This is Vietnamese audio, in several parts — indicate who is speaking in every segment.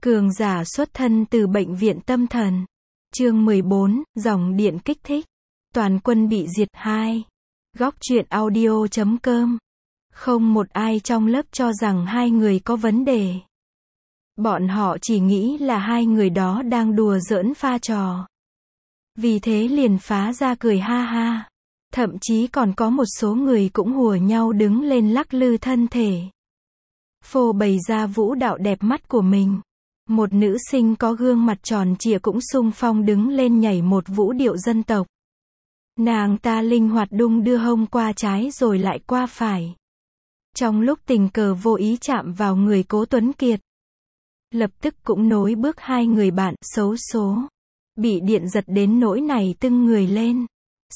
Speaker 1: Cường giả xuất thân từ bệnh viện tâm thần. Chương 14, dòng điện kích thích. Toàn quân bị diệt 2. Góc truyện audio.com. Không một ai trong lớp cho rằng hai người có vấn đề. Bọn họ chỉ nghĩ là hai người đó đang đùa giỡn pha trò. Vì thế liền phá ra cười ha ha. Thậm chí còn có một số người cũng hùa nhau đứng lên lắc lư thân thể. Phô bày ra vũ đạo đẹp mắt của mình. Một nữ sinh có gương mặt tròn trịa cũng xung phong đứng lên nhảy một vũ điệu dân tộc. Nàng ta linh hoạt đung đưa hông qua trái rồi lại qua phải. Trong lúc tình cờ vô ý chạm vào người Cố Tuấn Kiệt. Lập tức cũng nối bước hai người bạn xấu số. Bị điện giật đến nỗi này tưng người lên.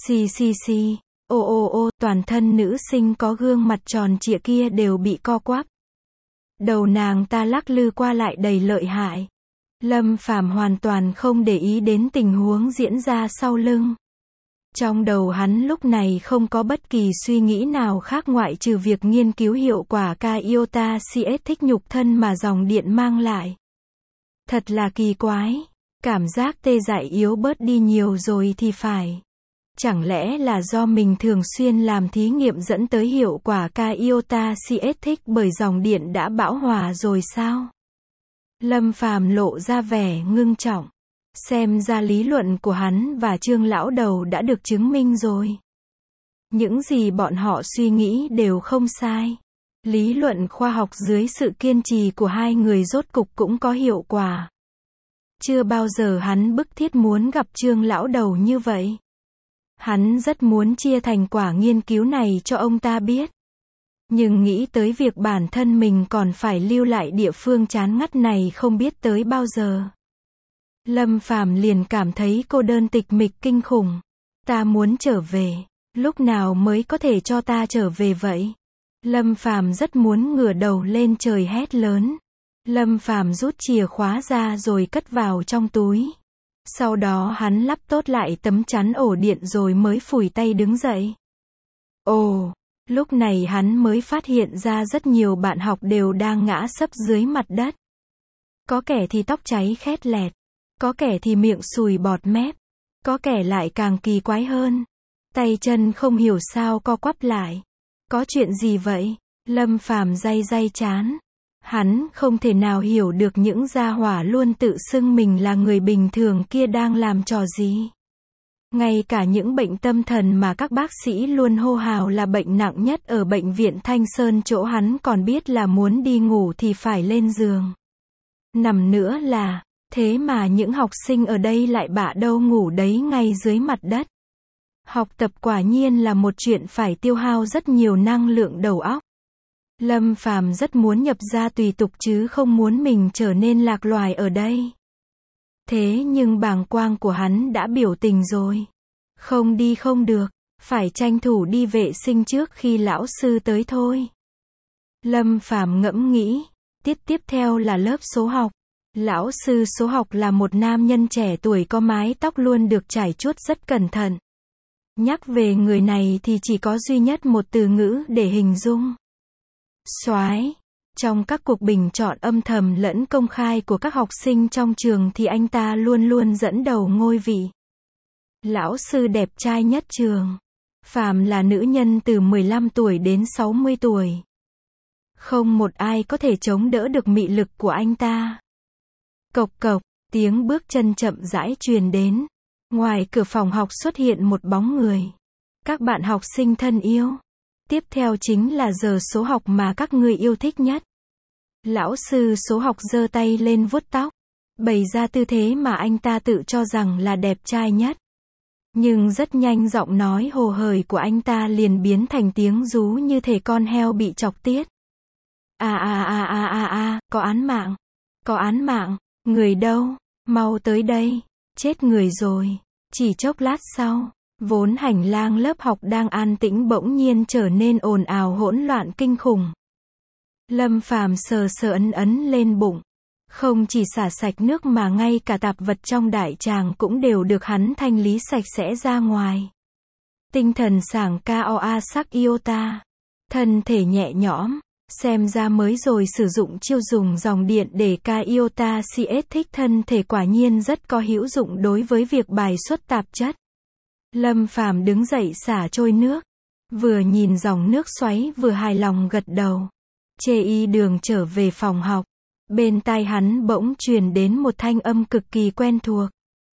Speaker 1: Xì. Ô, toàn thân nữ sinh có gương mặt tròn trịa kia đều bị co quắp. Đầu nàng ta lắc lư qua lại đầy lợi hại. Lâm Phàm hoàn toàn không để ý đến tình huống diễn ra sau lưng. Trong đầu hắn lúc này không có bất kỳ suy nghĩ nào khác ngoại trừ việc nghiên cứu hiệu quả iota CS thích nhục thân mà dòng điện mang lại. Thật là kỳ quái. Cảm giác tê dại yếu bớt đi nhiều rồi thì phải. Chẳng lẽ là do mình thường xuyên làm thí nghiệm dẫn tới hiệu quả iota CS thích bởi dòng điện đã bão hòa rồi sao? Lâm Phàm lộ ra vẻ ngưng trọng. Xem ra lý luận của hắn và Trương lão đầu đã được chứng minh rồi. Những gì bọn họ suy nghĩ đều không sai. Lý luận khoa học dưới sự kiên trì của hai người rốt cục cũng có hiệu quả. Chưa bao giờ hắn bức thiết muốn gặp Trương lão đầu như vậy. Hắn rất muốn chia thành quả nghiên cứu này cho ông ta biết. Nhưng nghĩ tới việc bản thân mình còn phải lưu lại địa phương chán ngắt này không biết tới bao giờ. Lâm Phàm liền cảm thấy cô đơn tịch mịch kinh khủng. Ta muốn trở về. Lúc nào mới có thể cho ta trở về vậy? Lâm Phàm rất muốn ngửa đầu lên trời hét lớn. Lâm Phàm rút chìa khóa ra rồi cất vào trong túi. Sau đó hắn lắp tốt lại tấm chắn ổ điện rồi mới phủi tay đứng dậy. Ồ, lúc này hắn mới phát hiện ra rất nhiều bạn học đều đang ngã sấp dưới mặt đất. Có kẻ thì tóc cháy khét lẹt, có kẻ thì miệng sùi bọt mép, có kẻ lại càng kỳ quái hơn. Tay chân không hiểu sao co quắp lại. Có chuyện gì vậy? Lâm Phàm day chán. Hắn không thể nào hiểu được những gia hỏa luôn tự xưng mình là người bình thường kia đang làm trò gì. Ngay cả những bệnh tâm thần mà các bác sĩ luôn hô hào là bệnh nặng nhất ở bệnh viện Thanh Sơn chỗ hắn còn biết là muốn đi ngủ thì phải lên giường. Nằm nữa là, thế mà những học sinh ở đây lại bạ đâu ngủ đấy ngay dưới mặt đất. Học tập quả nhiên là một chuyện phải tiêu hao rất nhiều năng lượng đầu óc. Lâm Phàm rất muốn nhập gia tùy tục chứ không muốn mình trở nên lạc loài ở đây. Thế nhưng bàng quang của hắn đã biểu tình rồi. Không đi không được, phải tranh thủ đi vệ sinh trước khi lão sư tới thôi. Lâm Phàm ngẫm nghĩ, tiết tiếp theo là lớp số học. Lão sư số học là một nam nhân trẻ tuổi có mái tóc luôn được chải chuốt rất cẩn thận. Nhắc về người này thì chỉ có duy nhất một từ ngữ để hình dung. Soái. Trong các cuộc bình chọn âm thầm lẫn công khai của các học sinh trong trường thì anh ta luôn luôn dẫn đầu ngôi vị. Lão sư đẹp trai nhất trường. Phàm là nữ nhân từ 15 tuổi đến 60 tuổi. Không một ai có thể chống đỡ được mị lực của anh ta. Cộc cộc, tiếng bước chân chậm rãi truyền đến. Ngoài cửa phòng học xuất hiện một bóng người. Các bạn học sinh thân yêu. Tiếp theo chính là giờ số học mà các ngươi yêu thích nhất. Lão sư số học giơ tay lên vuốt tóc. Bày ra tư thế mà anh ta tự cho rằng là đẹp trai nhất. Nhưng rất nhanh giọng nói hồ hởi của anh ta liền biến thành tiếng rú như thể con heo bị chọc tiết. Có án mạng. Có án mạng. Người đâu? Mau tới đây. Chết người rồi. Chỉ chốc lát sau. Vốn hành lang lớp học đang an tĩnh bỗng nhiên trở nên ồn ào hỗn loạn kinh khủng. Lâm Phàm sờ ấn lên bụng. Không chỉ xả sạch nước mà ngay cả tạp vật trong đại tràng cũng đều được hắn thanh lý sạch sẽ ra ngoài. Tinh thần sảng KOA sắc iota. Thân thể nhẹ nhõm. Xem ra mới rồi sử dụng chiêu dùng dòng điện để ca iota CS thích thân thể quả nhiên rất có hữu dụng đối với việc bài xuất tạp chất. Lâm Phàm đứng dậy xả trôi nước. Vừa nhìn dòng nước xoáy vừa hài lòng gật đầu. Chê y đường trở về phòng học. Bên tai hắn bỗng truyền đến một thanh âm cực kỳ quen thuộc.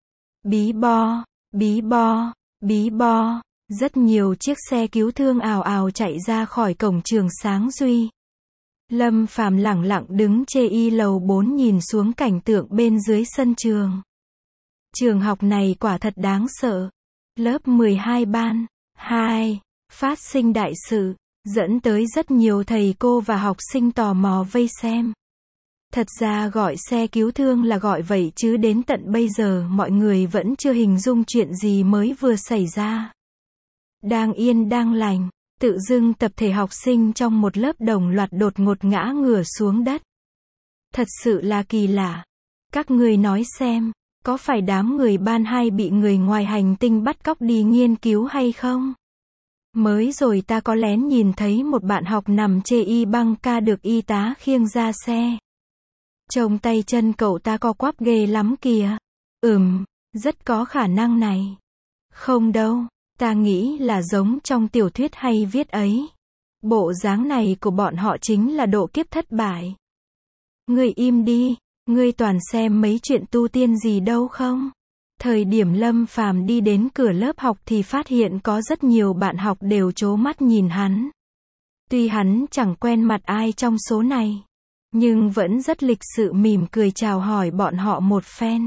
Speaker 1: Bí bo, bí bo, bí bo. Rất nhiều chiếc xe cứu thương ào ào chạy ra khỏi cổng trường Sáng Duy. Lâm Phàm lẳng lặng đứng chê y lầu 4 nhìn xuống cảnh tượng bên dưới sân trường. Trường học này quả thật đáng sợ. Lớp 12 ban 2 phát sinh đại sự, dẫn tới rất nhiều thầy cô và học sinh tò mò vây xem. Thật ra gọi xe cứu thương là gọi vậy chứ đến tận bây giờ mọi người vẫn chưa hình dung chuyện gì mới vừa xảy ra. Đang yên đang lành, tự dưng tập thể học sinh trong một lớp đồng loạt đột ngột ngã ngửa xuống đất. Thật sự là kỳ lạ. Các người nói xem, có phải đám người ban 2 bị người ngoài hành tinh bắt cóc đi nghiên cứu hay không? Mới rồi ta có lén nhìn thấy một bạn học nằm chê y băng ca được y tá khiêng ra xe. Trông tay chân cậu ta co quắp ghê lắm kìa. Rất có khả năng này. Không đâu, ta nghĩ là giống trong tiểu thuyết hay viết ấy. Bộ dáng này của bọn họ chính là độ kiếp thất bại. Ngươi im đi, ngươi toàn xem mấy chuyện tu tiên gì đâu không? Thời điểm Lâm Phàm đi đến cửa lớp học thì phát hiện có rất nhiều bạn học đều trố mắt nhìn hắn. Tuy hắn chẳng quen mặt ai trong số này, nhưng vẫn rất lịch sự mỉm cười chào hỏi bọn họ một phen.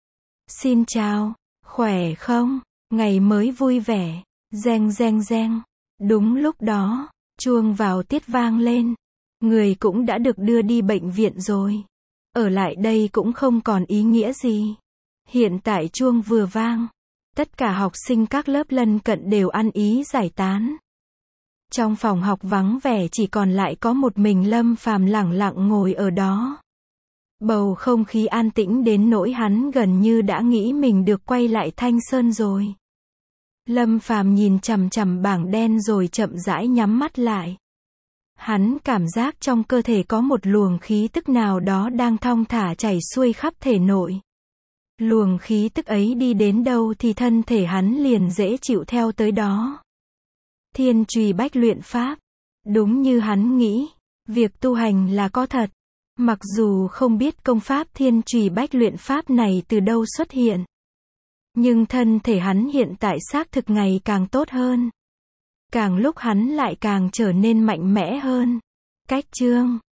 Speaker 1: Xin chào, khỏe không? Ngày mới vui vẻ. Reng reng reng. Đúng lúc đó, chuông vào tiết vang lên. Người cũng đã được đưa đi bệnh viện rồi. Ở lại đây cũng không còn ý nghĩa gì. Hiện tại chuông vừa vang, tất cả học sinh các lớp lân cận đều ăn ý giải tán. Trong phòng học vắng vẻ chỉ còn lại có một mình Lâm Phàm lẳng lặng ngồi ở đó. Bầu không khí an tĩnh đến nỗi hắn gần như đã nghĩ mình được quay lại Thanh Sơn rồi. Lâm Phàm nhìn chằm chằm bảng đen rồi chậm rãi nhắm mắt lại. Hắn cảm giác trong cơ thể có một luồng khí tức nào đó đang thong thả chảy xuôi khắp thể nội. Luồng khí tức ấy đi đến đâu thì thân thể hắn liền dễ chịu theo tới đó. Thiên Trùy Bách Luyện Pháp. Đúng như hắn nghĩ, việc tu hành là có thật. Mặc dù không biết công pháp Thiên Trùy Bách Luyện Pháp này từ đâu xuất hiện, nhưng thân thể hắn hiện tại xác thực ngày càng tốt hơn. Càng lúc hắn lại càng trở nên mạnh mẽ hơn. Cách chương